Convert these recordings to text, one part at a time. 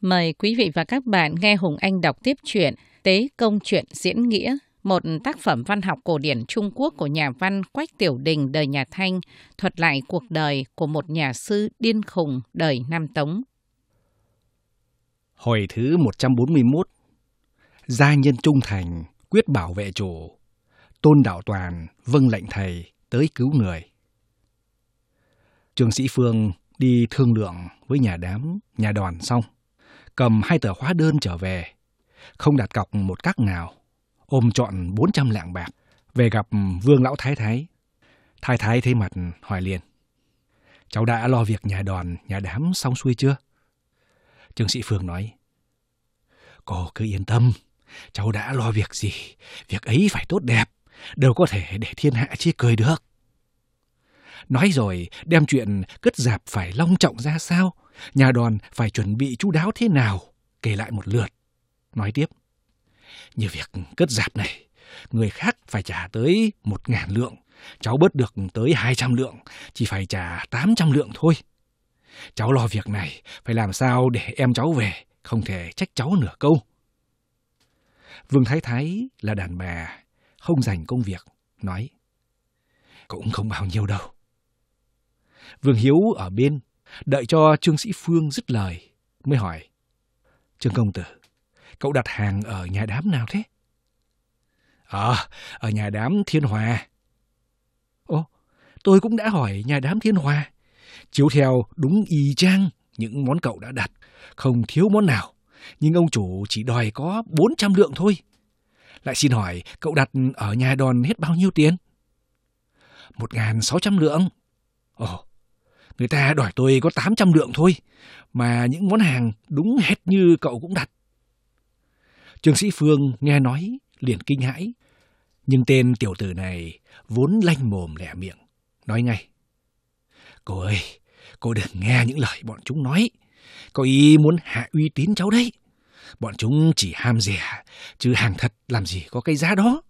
Mời quý vị và các bạn nghe Hùng Anh đọc tiếp truyện Tế Công Truyện Diễn Nghĩa, một tác phẩm văn học cổ điển Trung Quốc của nhà văn Quách Tiểu Đình đời nhà Thanh, thuật lại cuộc đời của một nhà sư điên khùng đời Nam Tống. Hồi thứ 141, gia nhân trung thành, quyết bảo vệ chủ, Tôn Đạo Toàn vâng lệnh thầy tới cứu người. Trương Sĩ Phương đi thương lượng với nhà đòn xong, cầm 2 tờ hóa đơn trở về, không đặt cọc một cắc nào, ôm trọn 400 lạng bạc, về gặp Vương Lão Thái Thái. Thái Thái thấy mặt hỏi liền: cháu đã lo việc nhà đòn, nhà đám xong xuôi chưa? Trương Sĩ Phương nói: cô cứ yên tâm, cháu đã lo việc gì, việc ấy phải tốt đẹp, đâu có thể để thiên hạ chê cười được. Nói rồi đem chuyện cất rạp phải long trọng ra sao, nhà đòn phải chuẩn bị chu đáo thế nào, kể lại một lượt. Nói tiếp: như việc cất rạp này, người khác phải trả tới 1.000 lượng, cháu bớt được tới 200 lượng, chỉ phải trả 800 lượng thôi. Cháu lo việc này phải làm sao để em cháu về, không thể trách cháu nửa câu. Vương Thái Thái là đàn bà, không dành công việc, nói: cũng không bao nhiêu đâu. Vương Hiếu ở bên, đợi cho Trương Sĩ Phương dứt lời, mới hỏi: Trương công tử, cậu đặt hàng ở nhà đám nào thế? Ở nhà đám Thiên Hòa. Ồ, tôi cũng đã hỏi nhà đám Thiên Hòa. Chiếu theo đúng y chang những món cậu đã đặt, không thiếu món nào, nhưng ông chủ chỉ đòi có 400 lượng thôi. Lại xin hỏi cậu đặt ở nhà đòn hết bao nhiêu tiền? 1.600 lượng. Ồ, người ta đòi tôi có 800 lượng thôi, mà những món hàng đúng hệt như cậu cũng đặt. Trương Sĩ Phương nghe nói liền kinh hãi, nhưng tên tiểu tử này vốn lanh mồm lẹ miệng, nói ngay: cô ơi, cô đừng nghe những lời bọn chúng nói, có ý muốn hạ uy tín cháu đấy. Bọn chúng chỉ ham rẻ, chứ hàng thật làm gì có cái giá đó.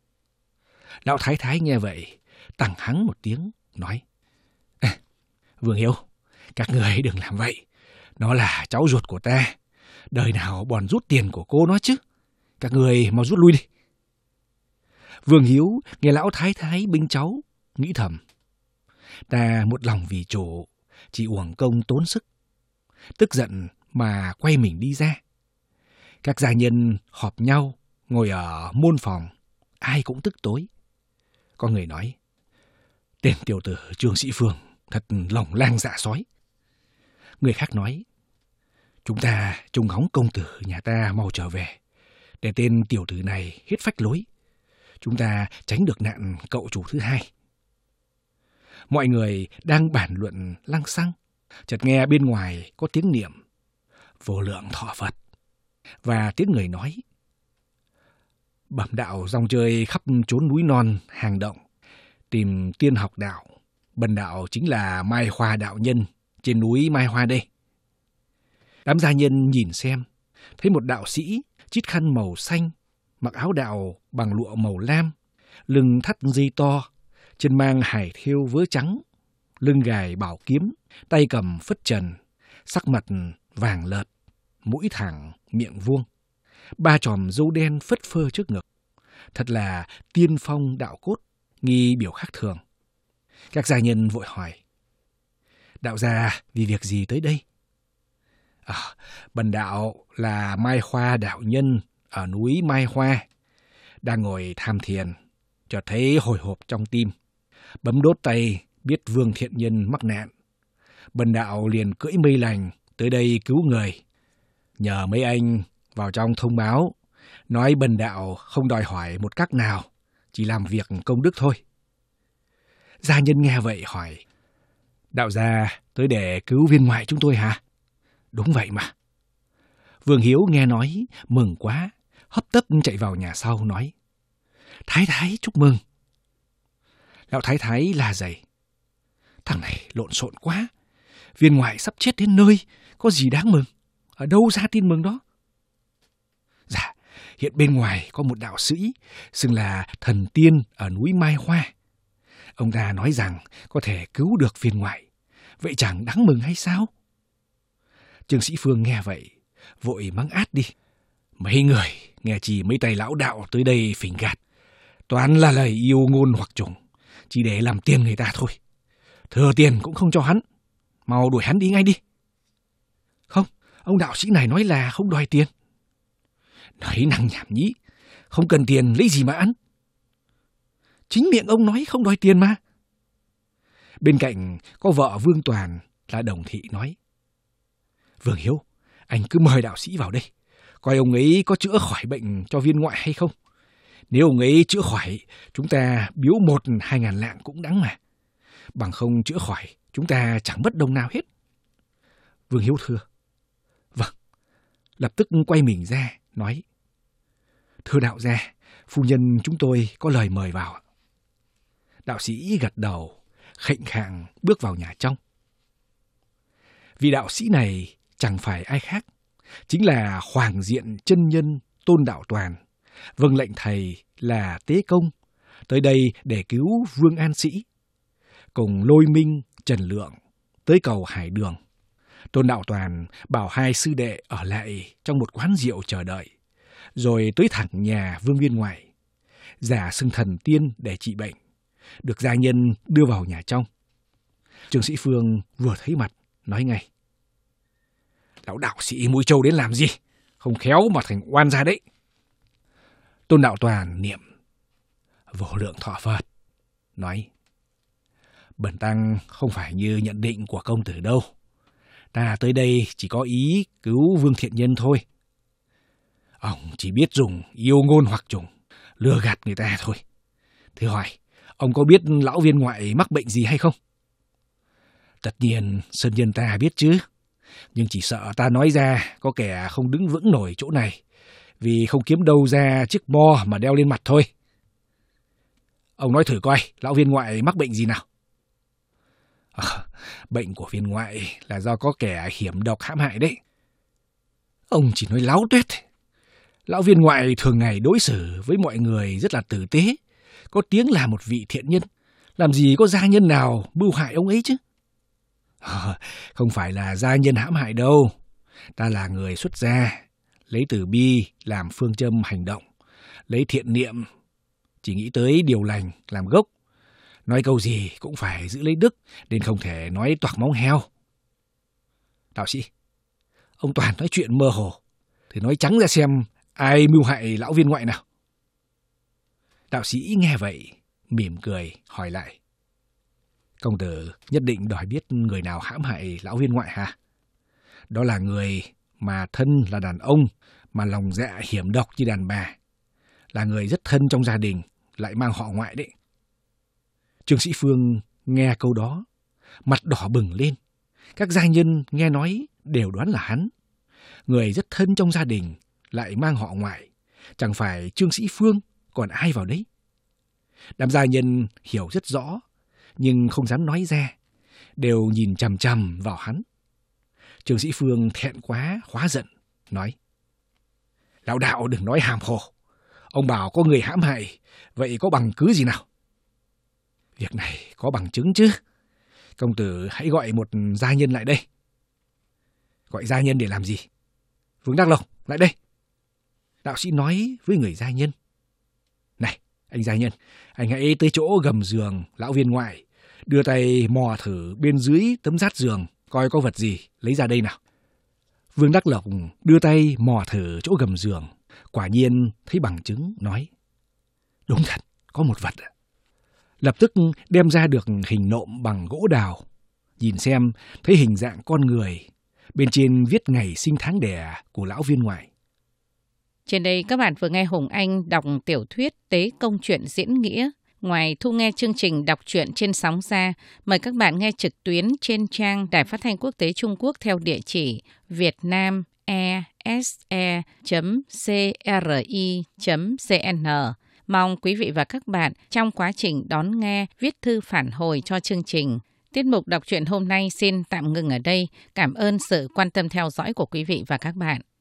Lão Thái Thái nghe vậy, tằng hắng một tiếng, nói: Vương Hiếu, các người đừng làm vậy. Nó là cháu ruột của ta, đời nào bòn rút tiền của cô nó chứ. Các người mau rút lui đi. Vương Hiếu nghe lão Thái Thái binh cháu, nghĩ thầm: ta một lòng vì chủ, chỉ uổng công tốn sức. Tức giận mà quay mình đi ra. Các gia nhân họp nhau, ngồi ở môn phòng, ai cũng tức tối. Có người nói: tên tiểu tử Trương Sĩ Phương thật lòng lang dạ sói. Người khác nói: chúng ta trông ngóng công tử nhà ta mau trở về, để tên tiểu tử này hết phách lối, chúng ta tránh được nạn cậu chủ thứ hai. Mọi người đang bàn luận lăng xăng, chợt nghe bên ngoài có tiếng niệm vô lượng thọ Phật, và tiếng người nói: bẩm đạo dòng chơi khắp chốn núi non hang động, tìm tiên học đạo. Bần đạo chính là Mai Hoa đạo nhân trên núi Mai Hoa đây. Đám gia nhân nhìn xem, thấy một đạo sĩ chít khăn màu xanh, mặc áo đạo bằng lụa màu lam, lưng thắt dây to, chân mang hải thêu vớ trắng, lưng gài bảo kiếm, tay cầm phất trần, sắc mặt vàng lợt, mũi thẳng, miệng vuông, 3 chòm râu đen phất phơ trước ngực, thật là tiên phong đạo cốt, nghi biểu khác thường. Các gia nhân vội hỏi: đạo gia vì việc gì tới đây? Bần đạo là Mai Hoa đạo nhân ở núi Mai Hoa, đang ngồi tham thiền, chợt thấy hồi hộp trong tim, bấm đốt tay biết Vương thiện nhân mắc nạn. Bần đạo liền cưỡi mây lành tới đây cứu người, nhờ mấy anh vào trong thông báo, nói bần đạo không đòi hỏi một cắc nào, chỉ làm việc công đức thôi. Gia nhân nghe vậy hỏi: đạo gia tới để cứu viên ngoại chúng tôi hả? Đúng vậy mà. Vương Hiếu nghe nói mừng quá, hấp tấp chạy vào nhà sau nói: Thái Thái chúc mừng. Lão Thái Thái la dày: thằng này lộn xộn quá, viên ngoại sắp chết đến nơi, có gì đáng mừng, ở đâu ra tin mừng đó? Dạ, hiện bên ngoài có một đạo sĩ xưng là thần tiên ở núi Mai Hoa. Ông ta nói rằng có thể cứu được viên ngoại, vậy chẳng đáng mừng hay sao? Trương Sĩ Phương nghe vậy, vội mắng át đi. Mấy người nghe chỉ mấy tay lão đạo tới đây phỉnh gạt, toàn là lời yêu ngôn hoặc trùng, chỉ để làm tiền người ta thôi. Thừa tiền cũng không cho hắn, mau đuổi hắn đi ngay đi. Không, ông đạo sĩ này nói là không đòi tiền. Nói năng nhảm nhí, không cần tiền lấy gì mà ăn. Chính miệng ông nói không đòi tiền mà. Bên cạnh có vợ Vương Toàn là Đồng Thị nói: Vương Hiếu, anh cứ mời đạo sĩ vào đây, coi ông ấy có chữa khỏi bệnh cho viên ngoại hay không. Nếu ông ấy chữa khỏi, chúng ta biếu 1-2 ngàn lạng cũng đáng mà. Bằng không chữa khỏi, chúng ta chẳng mất đồng nào hết. Vương Hiếu thưa: Vâng. Lập tức quay mình ra, nói: Thưa đạo gia, phu nhân chúng tôi có lời mời vào. Đạo sĩ gật đầu, khệnh khạng bước vào nhà trong. Vị đạo sĩ này chẳng phải ai khác, chính là Hoàng Diện chân nhân Tôn Đạo Toàn, vâng lệnh thầy là Tế Công, tới đây để cứu Vương An Sĩ, cùng Lôi Minh, Trần Lượng tới cầu Hải Đường. Tôn Đạo Toàn bảo hai sư đệ ở lại trong một quán rượu chờ đợi, rồi tới thẳng nhà Vương Viên Ngoại, giả xưng thần tiên để trị bệnh, được gia nhân đưa vào nhà trong. Trương Sĩ Phương vừa thấy mặt, nói ngay: Lão đạo sĩ mũi trâu đến làm gì? Không khéo mà thành oan gia đấy. Tôn Đạo Toàn niệm Vô Lượng Thọ Phật, nói: Bần tăng không phải như nhận định của công tử đâu. Ta tới đây chỉ có ý cứu Vương Thiện Nhân thôi. Ông chỉ biết dùng yêu ngôn hoặc trùng, lừa gạt người ta thôi. Thế hỏi, ông có biết lão viên ngoại mắc bệnh gì hay không? Tất nhiên sơn nhân ta biết chứ, nhưng chỉ sợ ta nói ra có kẻ không đứng vững nổi chỗ này, vì không kiếm đâu ra chiếc mo mà đeo lên mặt thôi. Ông nói thử coi, lão viên ngoại mắc bệnh gì nào? Bệnh của viên ngoại là do có kẻ hiểm độc hãm hại đấy. Ông chỉ nói láo tuét. Lão viên ngoại thường ngày đối xử với mọi người rất là tử tế, có tiếng là một vị thiện nhân. Làm gì có gia nhân nào mưu hại ông ấy chứ? Không phải là gia nhân hãm hại đâu. Ta là người xuất gia, lấy từ bi làm phương châm hành động, lấy thiện niệm, chỉ nghĩ tới điều lành làm gốc. Nói câu gì cũng phải giữ lấy đức, nên không thể nói toạc móng heo. Đạo sĩ, ông Toàn nói chuyện mơ hồ, thì nói trắng ra xem ai mưu hại lão viên ngoại nào. Đạo sĩ nghe vậy, mỉm cười hỏi lại: Công tử nhất định đòi biết người nào hãm hại lão viên ngoại hả? Đó là người mà thân là đàn ông, mà lòng dạ hiểm độc như đàn bà, là người rất thân trong gia đình, lại mang họ ngoại đấy. Trương Sĩ Phương nghe câu đó, mặt đỏ bừng lên. Các gia nhân nghe nói đều đoán là hắn. Người rất thân trong gia đình, lại mang họ ngoại, chẳng phải Trương Sĩ Phương còn ai vào đấy. Đám gia nhân hiểu rất rõ, nhưng không dám nói ra, đều nhìn chằm chằm vào hắn. Trương Sĩ Phương thẹn quá hóa giận, nói: Lão đạo đừng nói hàm hồ. Ông bảo có người hãm hại, vậy có bằng cứ gì nào? Việc này có bằng chứng chứ. Công tử hãy gọi một gia nhân lại đây. Gọi gia nhân để làm gì? Vương Đắc Lộc, lại đây. Đạo sĩ nói với người gia nhân: Này, anh gia nhân, anh hãy tới chỗ gầm giường lão viên ngoại, đưa tay mò thử bên dưới tấm dát giường, coi có vật gì, lấy ra đây nào. Vương Đắc Lộc đưa tay mò thử chỗ gầm giường, quả nhiên thấy bằng chứng, nói: Đúng thật, có một vật. Lập tức đem ra được hình nộm bằng gỗ đào. Nhìn xem, thấy hình dạng con người, bên trên viết ngày sinh tháng đẻ của lão viên ngoại. Trên đây các bạn vừa nghe Hùng Anh đọc tiểu thuyết Tế Công Truyện Diễn Nghĩa. Ngoài thu nghe chương trình đọc truyện trên sóng ra, mời các bạn nghe trực tuyến trên trang Đài Phát thanh Quốc tế Trung Quốc theo địa chỉ vietnamese.cri.cn. Mong quý vị và các bạn trong quá trình đón nghe viết thư phản hồi cho chương trình. Tiết mục đọc truyện hôm nay xin tạm ngừng ở đây. Cảm ơn sự quan tâm theo dõi của quý vị và các bạn.